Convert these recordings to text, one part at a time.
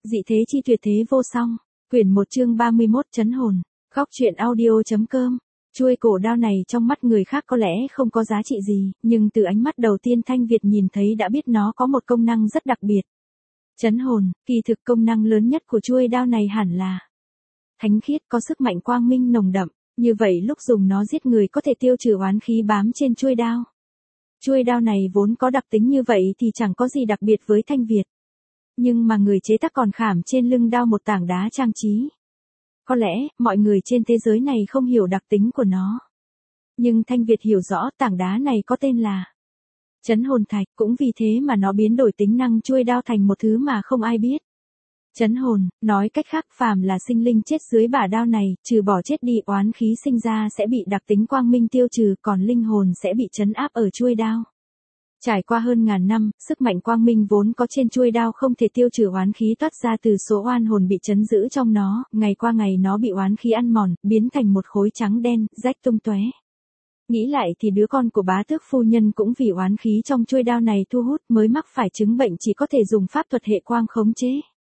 Dị thế chi tuyệt thế vô song. Quyển 1 chương 31 Chấn hồn. Góc truyện audio.com. Chuôi cổ đao này trong mắt người khác có lẽ không có giá trị gì, nhưng từ ánh mắt đầu tiên Thanh Việt nhìn thấy đã biết nó có một công năng rất đặc biệt. Chấn hồn, kỳ thực công năng lớn nhất của chuôi đao này hẳn là thánh khiết, có sức mạnh quang minh nồng đậm, như vậy lúc dùng nó giết người có thể tiêu trừ oán khí bám trên chuôi đao. Chuôi đao này vốn có đặc tính như vậy thì chẳng có gì đặc biệt với Thanh Việt. Nhưng mà người chế tác còn khảm trên lưng đao một tảng đá trang trí. Có lẽ, mọi người trên thế giới này không hiểu đặc tính của nó. Nhưng Thanh Việt hiểu rõ tảng đá này có tên là Chấn hồn thạch, cũng vì thế mà nó biến đổi tính năng chuôi đao thành một thứ mà không ai biết. Chấn hồn, nói cách khác phàm là sinh linh chết dưới bả đao này, trừ bỏ chết đi oán khí sinh ra sẽ bị đặc tính quang minh tiêu trừ, còn linh hồn sẽ bị trấn áp ở chuôi đao. Trải qua hơn ngàn năm, sức mạnh quang minh vốn có trên chuôi đao không thể tiêu trừ oán khí toát ra từ số oan hồn bị trấn giữ trong nó, ngày qua ngày nó bị oán khí ăn mòn, biến thành một khối trắng đen, rách tung tóe. Nghĩ lại thì đứa con của bá tước phu nhân cũng vì oán khí trong chuôi đao này thu hút mới mắc phải chứng bệnh chỉ có thể dùng pháp thuật hệ quang khống chế.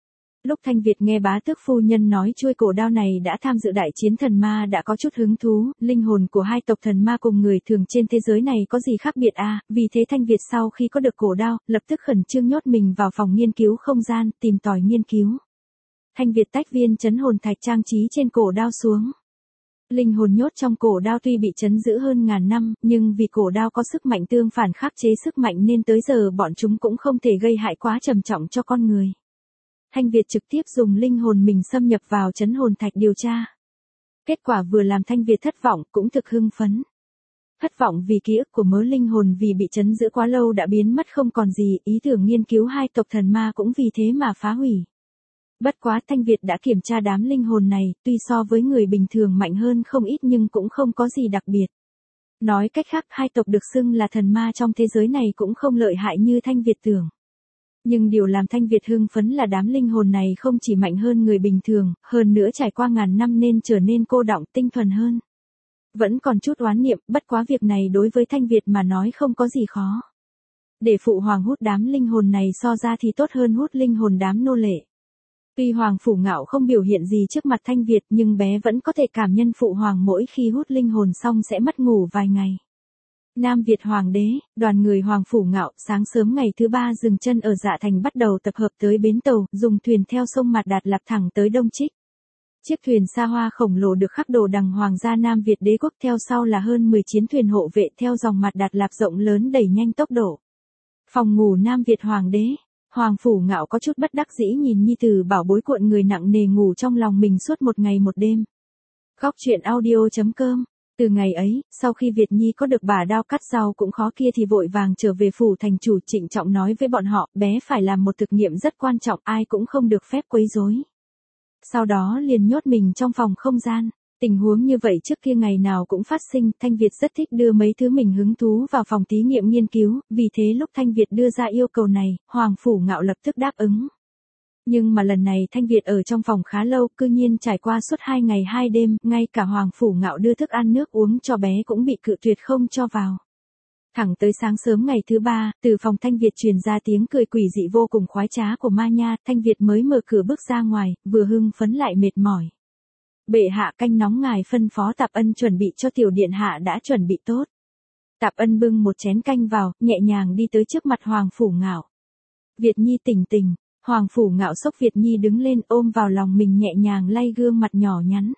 Lúc Thanh Việt nghe bá tước phu nhân nói chuôi cổ đao này đã tham dự đại chiến thần ma đã có chút hứng thú, linh hồn của hai tộc thần ma cùng người thường trên thế giới này có gì khác biệt à, vì thế Thanh Việt sau khi có được cổ đao, lập tức khẩn trương nhốt mình vào phòng nghiên cứu không gian, tìm tòi nghiên cứu. Thanh Việt tách viên chấn hồn thạch trang trí trên cổ đao xuống. Linh hồn nhốt trong cổ đao tuy bị trấn giữ hơn ngàn năm, nhưng vì cổ đao có sức mạnh tương phản khắc chế sức mạnh nên tới giờ bọn chúng cũng không thể gây hại quá trầm trọng cho con người. Thanh Việt trực tiếp dùng linh hồn mình xâm nhập vào chấn hồn thạch điều tra. Kết quả vừa làm Thanh Việt thất vọng, cũng thực hưng phấn. Thất vọng vì ký ức của mớ linh hồn vì bị trấn giữ quá lâu đã biến mất không còn gì, ý tưởng nghiên cứu hai tộc thần ma cũng vì thế mà phá hủy. Bất quá Thanh Việt đã kiểm tra đám linh hồn này, tuy so với người bình thường mạnh hơn không ít nhưng cũng không có gì đặc biệt. Nói cách khác, hai tộc được xưng là thần ma trong thế giới này cũng không lợi hại như Thanh Việt tưởng. Nhưng điều làm Thanh Việt hưng phấn là đám linh hồn này không chỉ mạnh hơn người bình thường, hơn nữa trải qua ngàn năm nên trở nên cô đọng, tinh thuần hơn. Vẫn còn chút oán niệm, bất quá việc này đối với Thanh Việt mà nói không có gì khó. Để phụ hoàng hút đám linh hồn này so ra thì tốt hơn hút linh hồn đám nô lệ. Tuy Hoàng Phủ Ngạo không biểu hiện gì trước mặt Thanh Việt nhưng bé vẫn có thể cảm nhận phụ hoàng mỗi khi hút linh hồn xong sẽ mất ngủ vài ngày. Nam Việt Hoàng đế, đoàn người Hoàng Phủ Ngạo sáng sớm ngày thứ ba dừng chân ở Dạ Thành bắt đầu tập hợp tới bến tàu, dùng thuyền theo sông Mạt Đạt lạc thẳng tới Đông Trích. Chiếc thuyền xa hoa khổng lồ được khắc đồ đằng Hoàng gia Nam Việt đế quốc, theo sau là hơn 10 chiến thuyền hộ vệ theo dòng Mạt Đạt Lạp rộng lớn đẩy nhanh tốc độ. Phòng ngủ Nam Việt Hoàng đế. Hoàng Phủ Ngạo có chút bất đắc dĩ nhìn nhi tử bảo bối cuộn người nặng nề ngủ trong lòng mình suốt một ngày một đêm. Góc truyện audio.com. Từ ngày ấy, sau khi Việt Nhi có được bả đao cắt rau cũng khó kia thì vội vàng trở về phủ thành chủ, trịnh trọng nói với bọn họ, bé phải làm một thực nghiệm rất quan trọng, ai cũng không được phép quấy rối. Sau đó liền nhốt mình trong phòng không gian. Tình huống như vậy trước kia ngày nào cũng phát sinh, Thanh Việt rất thích đưa mấy thứ mình hứng thú vào phòng thí nghiệm nghiên cứu, vì thế lúc Thanh Việt đưa ra yêu cầu này, Hoàng Phủ Ngạo lập tức đáp ứng. Nhưng mà lần này Thanh Việt ở trong phòng khá lâu, cư nhiên trải qua suốt 2 ngày 2 đêm, ngay cả Hoàng Phủ Ngạo đưa thức ăn nước uống cho bé cũng bị cự tuyệt không cho vào. Thẳng tới sáng sớm ngày thứ ba, từ phòng Thanh Việt truyền ra tiếng cười quỷ dị vô cùng khoái trá của Ma Nha, Thanh Việt mới mở cửa bước ra ngoài, vừa hưng phấn lại mệt mỏi. Bệ hạ, canh nóng ngài phân phó Tạp Ân chuẩn bị cho tiểu điện hạ đã chuẩn bị tốt. Tạp Ân bưng một chén canh vào, nhẹ nhàng đi tới trước mặt Hoàng Phủ Ngạo. Việt Nhi tỉnh tỉnh. Hoàng Phủ Ngạo xốc Việt Nhi đứng lên ôm vào lòng mình nhẹ nhàng lay gương mặt nhỏ nhắn.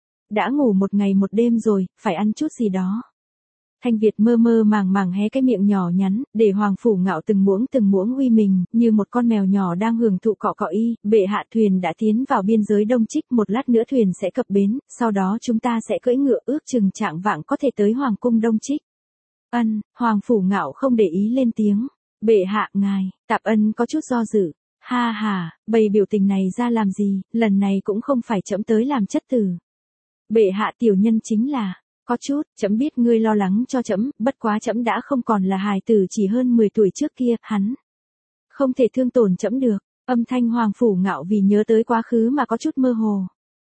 Đã ngủ một ngày một đêm rồi, phải ăn chút gì đó. Thanh Việt mơ mơ màng màng hé cái miệng nhỏ nhắn, để Hoàng Phủ Ngạo từng muỗng uy mình, như một con mèo nhỏ đang hưởng thụ cọ cọ y. Bệ hạ, thuyền đã tiến vào biên giới Đông Trích, một lát nữa thuyền sẽ cập bến, sau đó chúng ta sẽ cưỡi ngựa, ước chừng chạng vạng có thể tới Hoàng cung Đông Trích. Ân, Hoàng Phủ Ngạo không để ý lên tiếng. Bệ hạ, ngài. Tạp Ân có chút do dự. Ha ha, bày biểu tình này ra làm gì, lần này cũng không phải trẫm tới làm chất tử. Bệ hạ, tiểu nhân chính là, có chút, trẫm biết ngươi lo lắng cho trẫm, bất quá trẫm đã không còn là hài tử chỉ hơn 10 tuổi trước kia, hắn không thể thương tổn trẫm được. Âm thanh Hoàng Phủ Ngạo vì nhớ tới quá khứ mà có chút mơ hồ.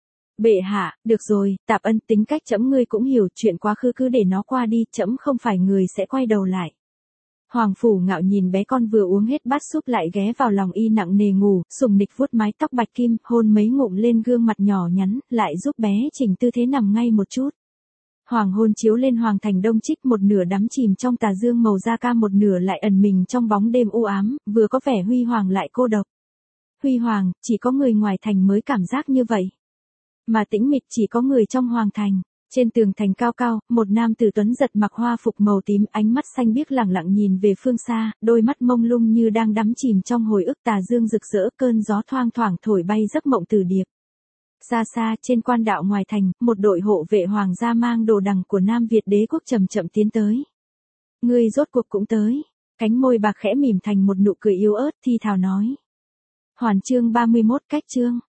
Bệ hạ, được rồi, Tạp Ân, tính cách trẫm ngươi cũng hiểu, chuyện quá khứ cứ để nó qua đi, trẫm không phải người sẽ quay đầu lại. Hoàng Phủ Ngạo nhìn bé con vừa uống hết bát súp lại ghé vào lòng y nặng nề ngủ, sùng nịch vuốt mái tóc bạch kim, hôn mấy ngụm lên gương mặt nhỏ nhắn, lại giúp bé chỉnh tư thế nằm ngay một chút. Hoàng hôn chiếu lên hoàng thành Đông Trích, một nửa đắm chìm trong tà dương màu da cam, một nửa lại ẩn mình trong bóng đêm u ám, vừa có vẻ huy hoàng lại cô độc. Huy hoàng, chỉ có người ngoài thành mới cảm giác như vậy. Mà tĩnh mịch chỉ có người trong hoàng thành. Trên tường thành cao cao, một nam tử tuấn giật mặc hoa phục màu tím, ánh mắt xanh biếc lẳng lặng nhìn về phương xa, đôi mắt mông lung như đang đắm chìm trong hồi ức tà dương rực rỡ, cơn gió thoang thoảng thổi bay giấc mộng tử điệp. Xa xa, trên quan đạo ngoài thành, một đội hộ vệ hoàng gia mang đồ đằng của Nam Việt đế quốc chậm chậm tiến tới. Ngươi rốt cuộc cũng tới. Cánh môi bạc khẽ mỉm thành một nụ cười yếu ớt, thi thào nói. Hoàn chương 31 cách chương.